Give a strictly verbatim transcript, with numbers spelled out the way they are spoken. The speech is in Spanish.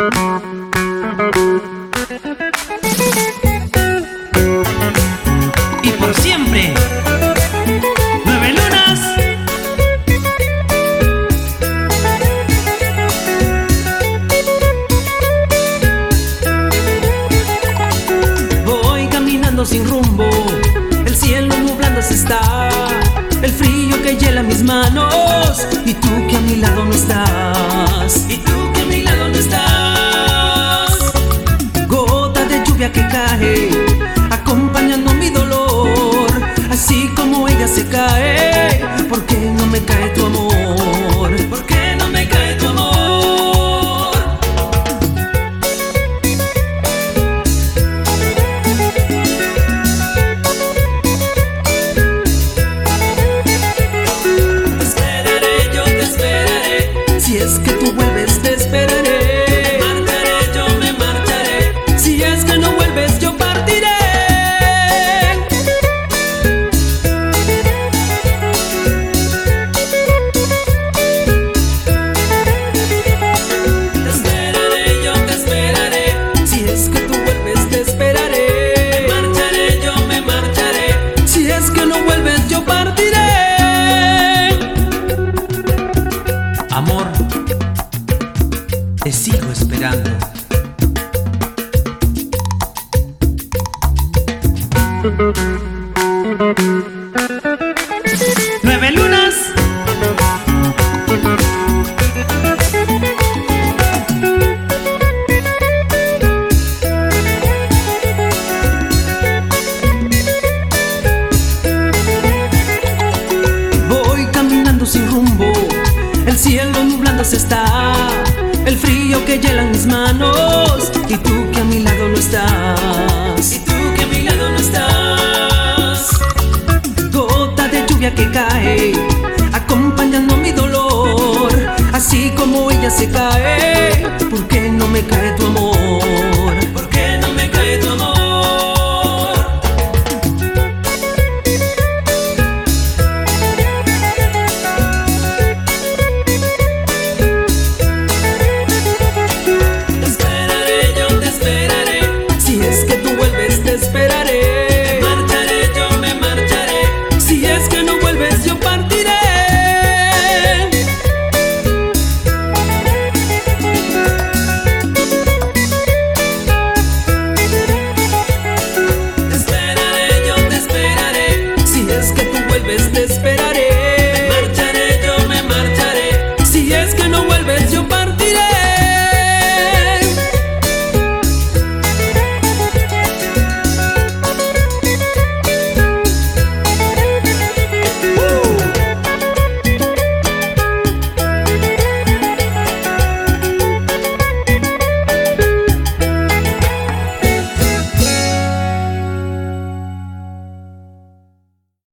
Y por siempre, Nueve Lunas. Voy caminando sin rumbo, el cielo nublándose está, el frío que hiela mis manos, y tú que a mi lado no estás, y tú que a mi lado no estás. Gota de lluvia que cae, acompañando mi dolor, así como ella se cae. ¿Por qué no me cae tu amor? ¿Por qué no me cae tu amor? Te esperaré, yo te esperaré. Si es que tú vuelves, te esperaré. Me marcharé, yo me marcharé. Si es que no vuelves, yo partiré. Amor, te sigo esperando. Nueve Lunas. Voy caminando sin rumbo, el cielo nublándose está, el frío que hiela en mis manos, y tú que a mi lado no estás, y tú que a mi lado no estás. Gota de lluvia que cae, acompañando mi dolor, así como ella se cae. ¿Por qué no me cae tu